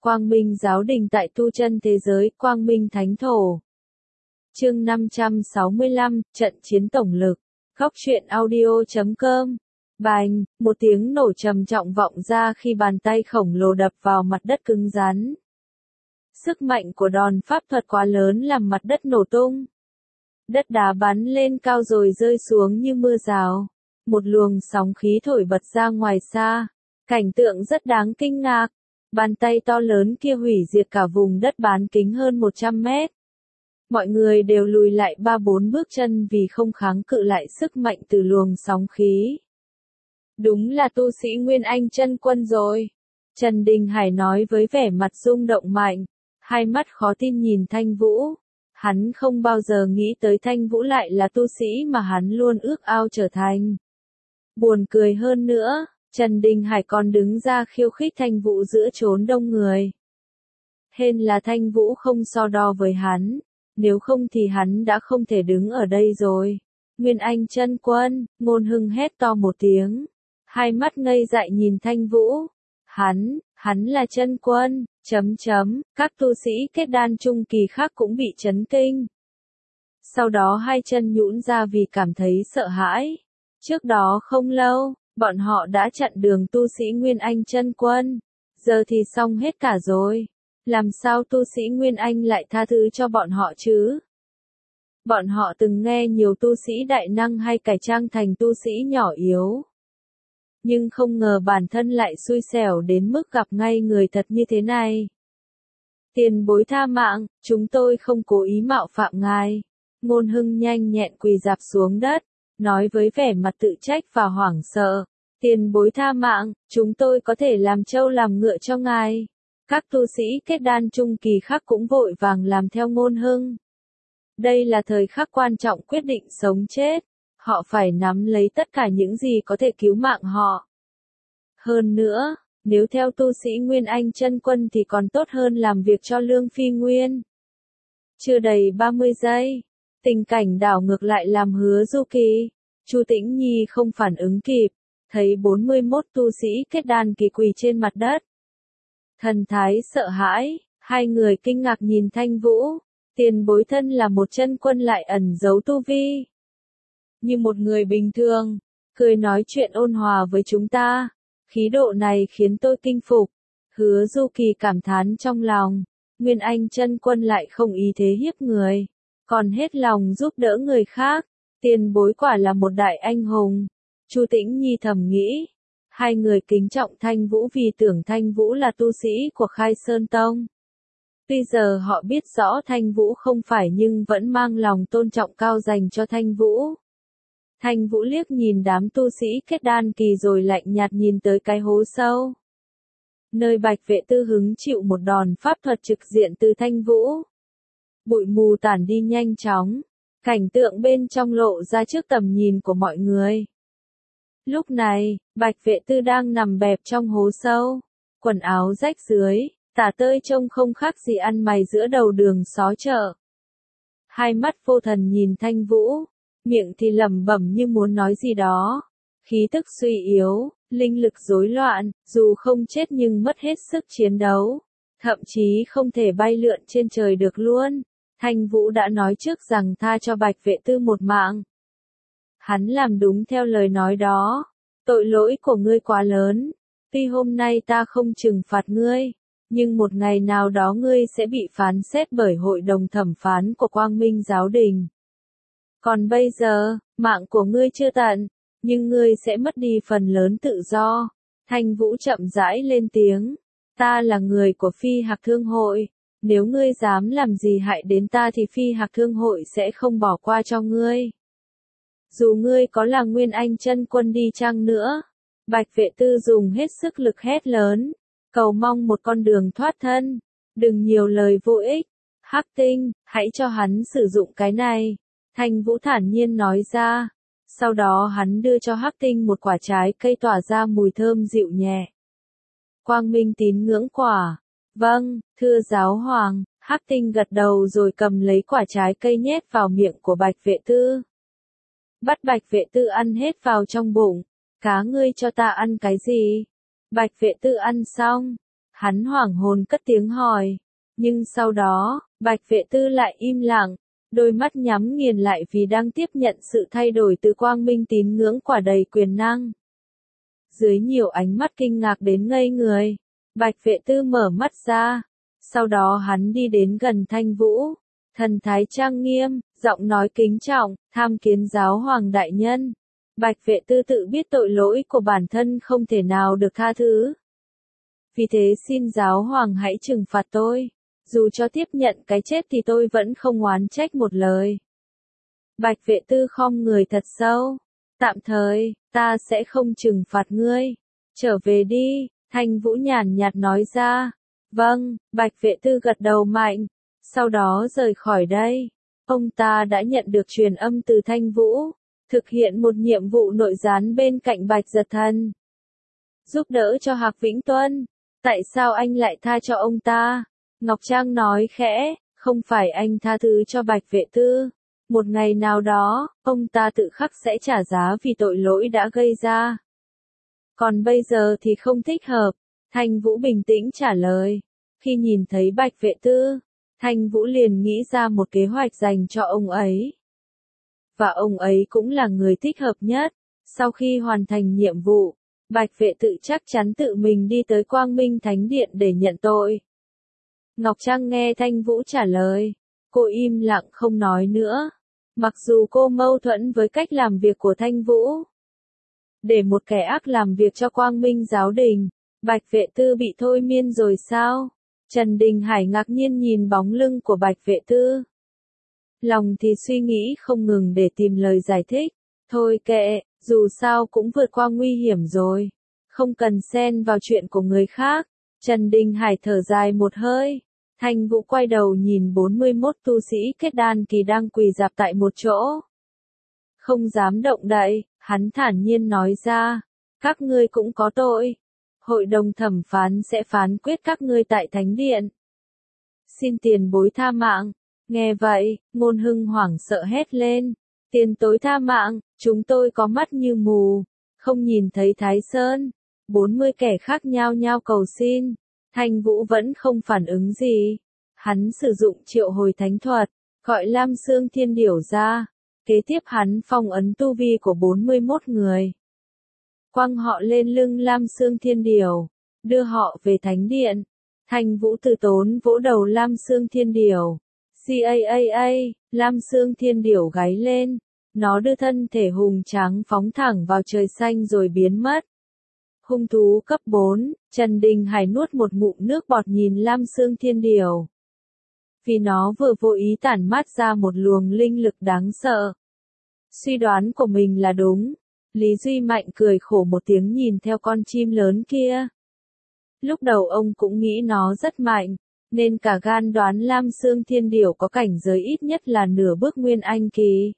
Quang Minh Giáo Đình tại tu chân thế giới, Quang Minh Thánh Thổ. Chương 565, trận chiến tổng lực. Góc truyện audio.com. Bành, một tiếng nổ trầm trọng vọng ra khi bàn tay khổng lồ đập vào mặt đất cứng rắn. Sức mạnh của đòn pháp thuật quá lớn làm mặt đất nổ tung. Đất đá bắn lên cao rồi rơi xuống như mưa rào. Một luồng sóng khí thổi bật ra ngoài xa. Cảnh tượng rất đáng kinh ngạc. Bàn tay to lớn kia hủy diệt cả vùng đất bán kính hơn 100 mét. Mọi người đều lùi lại 3-4 bước chân vì không kháng cự lại sức mạnh từ luồng sóng khí. Đúng là tu sĩ Nguyên Anh chân quân rồi. Trần Đình Hải nói với vẻ mặt rung động mạnh, hai mắt khó tin nhìn Thanh Vũ. Hắn không bao giờ nghĩ tới Thanh Vũ lại là tu sĩ mà hắn luôn ước ao trở thành. Buồn cười hơn nữa, Trần Đình Hải còn đứng ra khiêu khích Thanh Vũ giữa chốn đông người. Hên là Thanh Vũ không so đo với hắn, nếu không thì hắn đã không thể đứng ở đây rồi. Nguyên Anh chân quân, Ngôn Hưng hét to một tiếng, hai mắt ngây dại nhìn Thanh Vũ. Hắn là chân quân, các tu sĩ kết đan trung kỳ khác cũng bị chấn kinh. Sau đó hai chân nhũn ra vì cảm thấy sợ hãi. Trước đó không lâu, bọn họ đã chặn đường tu sĩ Nguyên Anh chân quân. Giờ thì xong hết cả rồi. Làm sao tu sĩ Nguyên Anh lại tha thứ cho bọn họ chứ? Bọn họ từng nghe nhiều tu sĩ đại năng hay cải trang thành tu sĩ nhỏ yếu. Nhưng không ngờ bản thân lại xui xẻo đến mức gặp ngay người thật như thế này. Tiền bối tha mạng, chúng tôi không cố ý mạo phạm ngài. Ngôn Hưng nhanh nhẹn quỳ rạp xuống đất, nói với vẻ mặt tự trách và hoảng sợ. Tiền bối tha mạng, chúng tôi có thể làm trâu làm ngựa cho ngài. Các tu sĩ kết đan trung kỳ khác cũng vội vàng làm theo Ngôn Hưng. Đây là thời khắc quan trọng quyết định sống chết. Họ phải nắm lấy tất cả những gì có thể cứu mạng họ. Hơn nữa, nếu theo tu sĩ Nguyên Anh chân quân thì còn tốt hơn làm việc cho Lương Phi Nguyên. Chưa đầy 30 giây, tình cảnh đảo ngược lại làm Hứa Du Kỳ. Chu Tĩnh Nhi không phản ứng kịp, thấy 41 tu sĩ kết đan kỳ quỳ trên mặt đất. Thần thái sợ hãi, hai người kinh ngạc nhìn Thanh Vũ. Tiền bối thân là một chân quân lại ẩn giấu tu vi. Như một người bình thường, cười nói chuyện ôn hòa với chúng ta. Khí độ này khiến tôi kinh phục. Hứa Du Kỳ cảm thán trong lòng. Nguyên Anh chân quân lại không ý thế hiếp người, còn hết lòng giúp đỡ người khác. Tiền bối quả là một đại anh hùng. Chu Tĩnh Nhi thầm nghĩ. Hai người kính trọng Thanh Vũ vì tưởng Thanh Vũ là tu sĩ của Khai Sơn Tông. Tuy giờ họ biết rõ Thanh Vũ không phải nhưng vẫn mang lòng tôn trọng cao dành cho Thanh Vũ. Thanh Vũ liếc nhìn đám tu sĩ kết đan kỳ rồi lạnh nhạt nhìn tới cái hố sâu. Nơi Bạch Vệ Tư hứng chịu một đòn pháp thuật trực diện từ Thanh Vũ. Bụi mù tản đi nhanh chóng. Cảnh tượng bên trong lộ ra trước tầm nhìn của mọi người. Lúc này, Bạch Vệ Tư đang nằm bẹp trong hố sâu. Quần áo rách rưới, tả tơi trông không khác gì ăn mày giữa đầu đường xó chợ. Hai mắt vô thần nhìn Thanh Vũ. Miệng thì lẩm bẩm như muốn nói gì đó. Khí tức suy yếu, linh lực rối loạn, dù không chết nhưng mất hết sức chiến đấu. Thậm chí không thể bay lượn trên trời được luôn. Thanh Vũ đã nói trước rằng tha cho Bạch Vệ Tư một mạng. Hắn làm đúng theo lời nói đó. Tội lỗi của ngươi quá lớn. Tuy hôm nay ta không trừng phạt ngươi, nhưng một ngày nào đó ngươi sẽ bị phán xét bởi hội đồng thẩm phán của Quang Minh Giáo Đình. Còn bây giờ, mạng của ngươi chưa tận, nhưng ngươi sẽ mất đi phần lớn tự do. Thanh Vũ chậm rãi lên tiếng. Ta là người của Phi Hạc Thương Hội. Nếu ngươi dám làm gì hại đến ta thì Phi Hạc Thương Hội sẽ không bỏ qua cho ngươi. Dù ngươi có là Nguyên Anh chân quân đi chăng nữa. Bạch Vệ Tư dùng hết sức lực hét lớn. Cầu mong một con đường thoát thân. Đừng nhiều lời vô ích. Hắc Tinh, hãy cho hắn sử dụng cái này. Thanh Vũ thản nhiên nói ra. Sau đó hắn đưa cho Hắc Tinh một quả trái cây tỏa ra mùi thơm dịu nhẹ. Quang Minh tín ngưỡng quả. Vâng, thưa giáo hoàng. Hắc Tinh gật đầu rồi cầm lấy quả trái cây nhét vào miệng của Bạch Vệ Tư. Bắt Bạch Vệ Tư ăn hết vào trong bụng. Cá ngươi cho ta ăn cái gì? Bạch Vệ Tư ăn xong. Hắn hoảng hồn cất tiếng hỏi. Nhưng sau đó, Bạch Vệ Tư lại im lặng, đôi mắt nhắm nghiền lại vì đang tiếp nhận sự thay đổi từ quang minh tín ngưỡng quả đầy quyền năng. Dưới nhiều ánh mắt kinh ngạc đến ngây người, Bạch Vệ Tư mở mắt ra. Sau đó hắn đi đến gần Thanh Vũ, thần thái trang nghiêm, giọng nói kính trọng, tham kiến giáo hoàng đại nhân. Bạch Vệ Tư tự biết tội lỗi của bản thân không thể nào được tha thứ. Vì thế xin giáo hoàng hãy trừng phạt tôi. Dù cho tiếp nhận cái chết thì tôi vẫn không oán trách một lời. Bạch Vệ Tư khom người thật sâu. Tạm thời, ta sẽ không trừng phạt ngươi. Trở về đi, Thanh Vũ nhàn nhạt nói ra. Vâng, Bạch Vệ Tư gật đầu mạnh. Sau đó rời khỏi đây. Ông ta đã nhận được truyền âm từ Thanh Vũ. Thực hiện một nhiệm vụ nội gián bên cạnh Bạch Giật Thần. Giúp đỡ cho Hạc Vĩnh Tuân. Tại sao anh lại tha cho ông ta? Ngọc Trang nói khẽ, không phải anh tha thứ cho Bạch Vệ Tư. Một ngày nào đó, ông ta tự khắc sẽ trả giá vì tội lỗi đã gây ra. Còn bây giờ thì không thích hợp. Thanh Vũ bình tĩnh trả lời. Khi nhìn thấy Bạch Vệ Tư, Thanh Vũ liền nghĩ ra một kế hoạch dành cho ông ấy. Và ông ấy cũng là người thích hợp nhất. Sau khi hoàn thành nhiệm vụ, Bạch Vệ Tư chắc chắn tự mình đi tới Quang Minh Thánh Điện để nhận tội. Ngọc Trang nghe Thanh Vũ trả lời. Cô im lặng không nói nữa. Mặc dù cô mâu thuẫn với cách làm việc của Thanh Vũ. Để một kẻ ác làm việc cho Quang Minh giáo đình, Bạch Vệ Tư bị thôi miên rồi sao? Trần Đình Hải ngạc nhiên nhìn bóng lưng của Bạch Vệ Tư. Lòng thì suy nghĩ không ngừng để tìm lời giải thích. Thôi kệ, dù sao cũng vượt qua nguy hiểm rồi. Không cần xen vào chuyện của người khác. Trần Đình Hải thở dài một hơi. Thanh Vũ quay đầu nhìn 41 tu sĩ kết đan kỳ đang quỳ rạp tại một chỗ. Không dám động đậy, hắn thản nhiên nói ra. Các ngươi cũng có tội. Hội đồng thẩm phán sẽ phán quyết các ngươi tại Thánh Điện. Xin tiền bối tha mạng. Nghe vậy, Ngôn Hưng hoảng sợ hét lên. Tiền tối tha mạng, chúng tôi có mắt như mù. Không nhìn thấy Thái Sơn. 40 kẻ khác nhao nhao cầu xin. Thanh Vũ vẫn không phản ứng gì. Hắn sử dụng triệu hồi thánh thuật, gọi Lam Xương Thiên Điểu ra. Kế tiếp hắn phong ấn tu vi của 41 người. Quăng họ lên lưng Lam Xương Thiên Điểu, đưa họ về Thánh Điện. Thanh Vũ từ tốn vỗ đầu Lam Xương Thiên Điểu. Caa, Lam Xương Thiên Điểu gáy lên. Nó đưa thân thể hùng tráng phóng thẳng vào trời xanh rồi biến mất. Hung thú cấp 4, Trần Đình Hải nuốt một ngụm nước bọt nhìn Lam Xương Thiên Điểu. Vì nó vừa vô ý tản mát ra một luồng linh lực đáng sợ. Suy đoán của mình là đúng. Lý Duy Mạnh cười khổ một tiếng nhìn theo con chim lớn kia. Lúc đầu ông cũng nghĩ nó rất mạnh, nên cả gan đoán Lam Xương Thiên Điểu có cảnh giới ít nhất là nửa bước Nguyên Anh kỳ.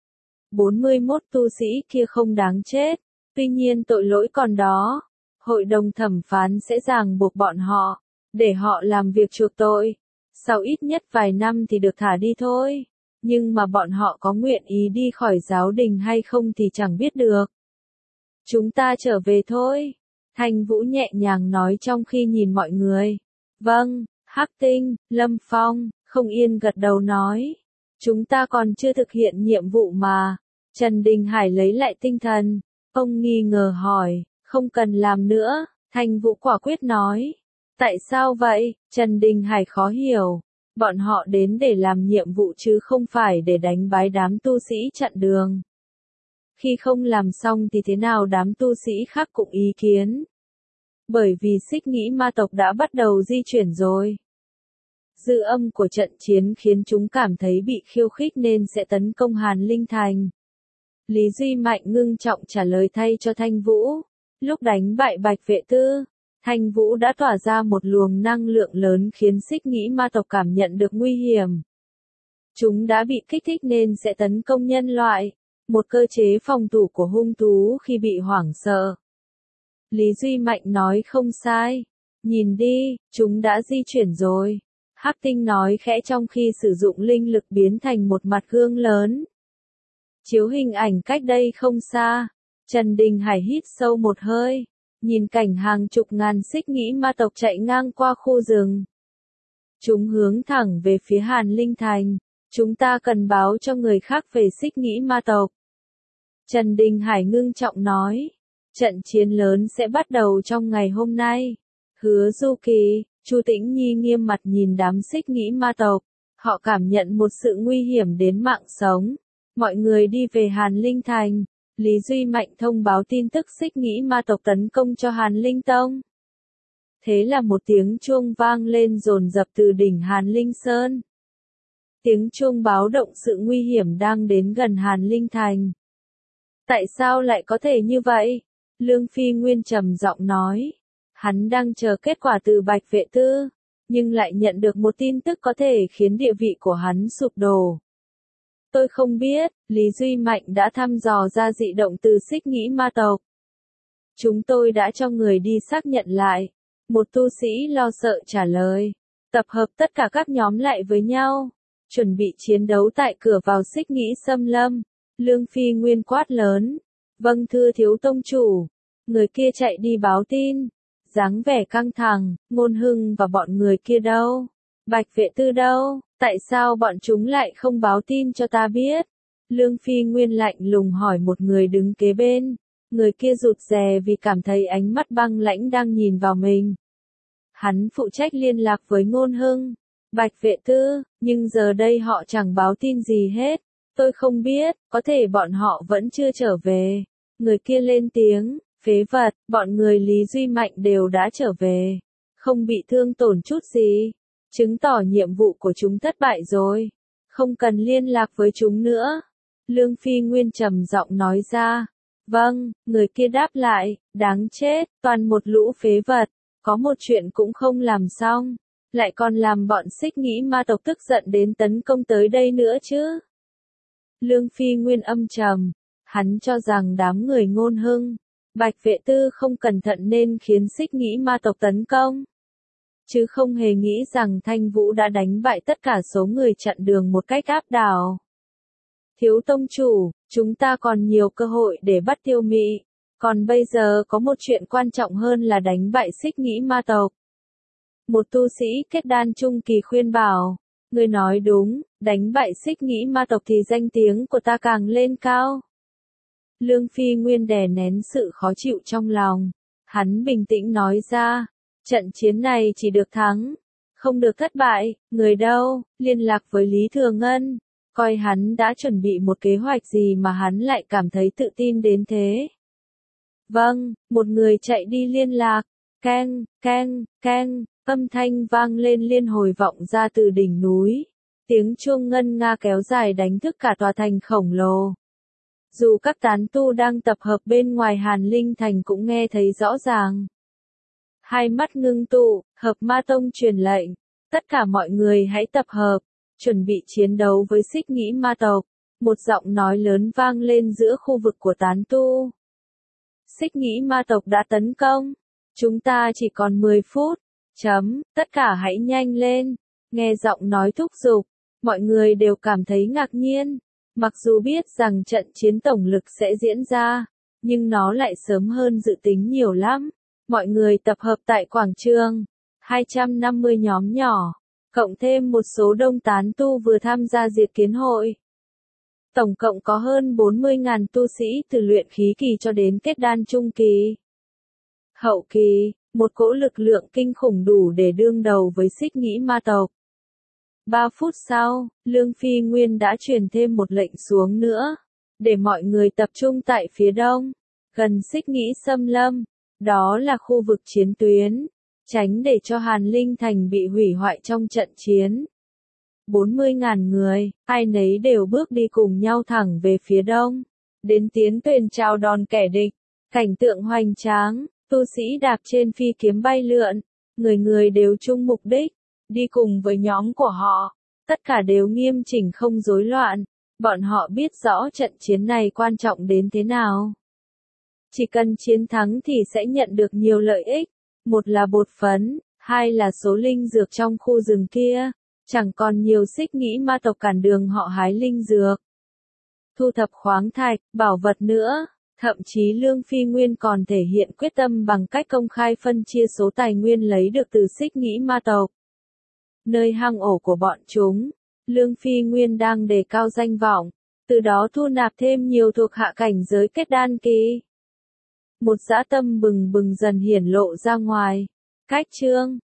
41 tu sĩ kia không đáng chết. Tuy nhiên tội lỗi còn đó. Hội đồng thẩm phán sẽ ràng buộc bọn họ, để họ làm việc chuộc tội. Sau ít nhất vài năm thì được thả đi thôi. Nhưng mà bọn họ có nguyện ý đi khỏi giáo đình hay không thì chẳng biết được. Chúng ta trở về thôi. Thanh Vũ nhẹ nhàng nói trong khi nhìn mọi người. Vâng, Hắc Tinh, Lâm Phong, Không Yên gật đầu nói. Chúng ta còn chưa thực hiện nhiệm vụ mà. Trần Đình Hải lấy lại tinh thần. Ông nghi ngờ hỏi, không cần làm nữa. Thanh Vũ quả quyết nói. Tại sao vậy? Trần Đình Hải khó hiểu. Bọn họ đến để làm nhiệm vụ chứ không phải để đánh bái đám tu sĩ chặn đường. Khi không làm xong thì thế nào đám tu sĩ khác cũng ý kiến. Bởi vì Xích Nghĩ ma tộc đã bắt đầu di chuyển rồi. Dư âm của trận chiến khiến chúng cảm thấy bị khiêu khích nên sẽ tấn công Hàn Linh Thành. Lý Duy Mạnh ngưng trọng trả lời thay cho Thanh Vũ. Lúc đánh bại Bạch Vệ Tư, Thanh Vũ đã tỏa ra một luồng năng lượng lớn khiến Xích Nghĩ ma tộc cảm nhận được nguy hiểm. Chúng đã bị kích thích nên sẽ tấn công nhân loại, một cơ chế phòng thủ của hung thú khi bị hoảng sợ. Lý Duy Mạnh nói không sai. Nhìn đi, chúng đã di chuyển rồi. Hắc Tinh nói khẽ trong khi sử dụng linh lực biến thành một mặt gương lớn. Chiếu hình ảnh cách đây không xa. Trần Đình Hải hít sâu một hơi. nhìn cảnh hàng chục ngàn xích nghĩ ma tộc chạy ngang qua khu rừng. Chúng hướng thẳng về phía Hàn Linh Thành. Chúng ta cần báo cho người khác về xích nghĩ ma tộc. Trần Đình Hải ngưng trọng nói. Trận chiến lớn sẽ bắt đầu trong ngày hôm nay. Hứa Du Kỳ, Chu Tĩnh Nhi nghiêm mặt nhìn đám xích nghĩ ma tộc. Họ cảm nhận một sự nguy hiểm đến mạng sống. Mọi người đi về Hàn Linh Thành. Lý Duy Mạnh thông báo tin tức xích nghĩ ma tộc tấn công cho Hàn Linh Tông. Thế là một tiếng chuông vang lên dồn dập từ đỉnh Hàn Linh Sơn. Tiếng chuông báo động sự nguy hiểm đang đến gần Hàn Linh Thành. Tại sao lại có thể như vậy? Lương Phi Nguyên trầm giọng nói. Hắn đang chờ kết quả từ Bạch Vệ Tư, nhưng lại nhận được một tin tức có thể khiến địa vị của hắn sụp đổ. Tôi không biết, Lý Duy Mạnh đã thăm dò ra dị động từ xích nghĩ ma tộc. Chúng tôi đã cho người đi xác nhận lại. Một tu sĩ lo sợ trả lời. Tập hợp tất cả các nhóm lại với nhau. Chuẩn bị chiến đấu tại cửa vào xích nghĩ xâm lâm. Lương Phi Nguyên quát lớn. Vâng thưa thiếu tông chủ. Người kia chạy đi báo tin. Dáng vẻ căng thẳng, Ngôn Hưng và bọn người kia đâu? Bạch Vệ Tư đâu? Tại sao bọn chúng lại không báo tin cho ta biết? Lương Phi Nguyên lạnh lùng hỏi một người đứng kế bên. Người kia rụt rè vì cảm thấy ánh mắt băng lãnh đang nhìn vào mình. Hắn phụ trách liên lạc với Ngôn Hưng, Bạch Vệ Tư, nhưng giờ đây họ chẳng báo tin gì hết. Tôi không biết, có thể bọn họ vẫn chưa trở về. Người kia lên tiếng, phế vật, bọn người Lý Duy Mạnh đều đã trở về. Không bị thương tổn chút gì. Chứng tỏ nhiệm vụ của chúng thất bại rồi. Không cần liên lạc với chúng nữa. Lương Phi Nguyên trầm giọng nói ra. Vâng, người kia đáp lại, đáng chết, toàn một lũ phế vật. Có một chuyện cũng không làm xong. Lại còn làm bọn xích nghĩ ma tộc tức giận đến tấn công tới đây nữa chứ. Lương Phi Nguyên âm trầm. Hắn cho rằng đám người Ngôn Hưng, Bạch Vệ Tư không cẩn thận nên khiến xích nghĩ ma tộc tấn công. Chứ không hề nghĩ rằng Thanh Vũ đã đánh bại tất cả số người chặn đường một cách áp đảo. Thiếu tông chủ, chúng ta còn nhiều cơ hội để bắt Tiêu Mị. Còn bây giờ có một chuyện quan trọng hơn là đánh bại xích nghĩ ma tộc. Một tu sĩ kết đan trung kỳ khuyên bảo. Người nói đúng, đánh bại xích nghĩ ma tộc thì danh tiếng của ta càng lên cao. Lương Phi Nguyên đè nén sự khó chịu trong lòng. Hắn bình tĩnh nói ra. Trận chiến này chỉ được thắng, không được thất bại. Người đâu? Liên lạc với Lý Thừa Ngân. Coi hắn đã chuẩn bị một kế hoạch gì mà hắn lại cảm thấy tự tin đến thế. Vâng, một người chạy đi liên lạc. Keng, keng, keng, âm thanh vang lên liên hồi vọng ra từ đỉnh núi. Tiếng chuông ngân nga kéo dài đánh thức cả tòa thành khổng lồ. Dù các tán tu đang tập hợp bên ngoài Hàn Linh Thành cũng nghe thấy rõ ràng. Hai mắt ngưng tụ, Hợp Ma Tông truyền lệnh. Tất cả mọi người hãy tập hợp, chuẩn bị chiến đấu với xích nghĩ ma tộc. Một giọng nói lớn vang lên giữa khu vực của tán tu. Xích nghĩ ma tộc đã tấn công. Chúng ta chỉ còn 10 phút. Tất cả hãy nhanh lên. Nghe giọng nói thúc giục, mọi người đều cảm thấy ngạc nhiên. Mặc dù biết rằng trận chiến tổng lực sẽ diễn ra, nhưng nó lại sớm hơn dự tính nhiều lắm. Mọi người tập hợp tại quảng trường. 250 nhóm nhỏ, cộng thêm một số đông tán tu vừa tham gia diệt kiến hội. Tổng cộng có hơn 40.000 tu sĩ từ luyện khí kỳ cho đến kết đan trung kỳ. Hậu kỳ, một cỗ lực lượng kinh khủng đủ để đương đầu với xích nghĩ ma tộc. 3 phút sau, Lương Phi Nguyên đã truyền thêm một lệnh xuống nữa, để mọi người tập trung tại phía đông, gần xích nghĩ xâm lâm. Đó là khu vực chiến tuyến, tránh để cho Hàn Linh Thành bị hủy hoại trong trận chiến. 40.000 người, ai nấy đều bước đi cùng nhau thẳng về phía đông, đến tiến thuyền chào đón kẻ địch. Cảnh tượng hoành tráng, tu sĩ đạp trên phi kiếm bay lượn, người người đều chung mục đích, đi cùng với nhóm của họ. Tất cả đều nghiêm chỉnh không rối loạn, bọn họ biết rõ trận chiến này quan trọng đến thế nào. Chỉ cần chiến thắng thì sẽ nhận được nhiều lợi ích. Một là bột phấn, hai là số linh dược trong khu rừng kia. Chẳng còn nhiều xích nghĩ ma tộc cản đường họ hái linh dược. Thu thập khoáng thạch, bảo vật nữa. Thậm chí Lương Phi Nguyên còn thể hiện quyết tâm bằng cách công khai phân chia số tài nguyên lấy được từ Xích Nghĩ ma tộc. Nơi hang ổ của bọn chúng, Lương Phi Nguyên đang đề cao danh vọng, từ đó thu nạp thêm nhiều thuộc hạ cảnh giới kết đan kỳ. Một dã tâm bừng bừng dần hiển lộ ra ngoài. Cách chương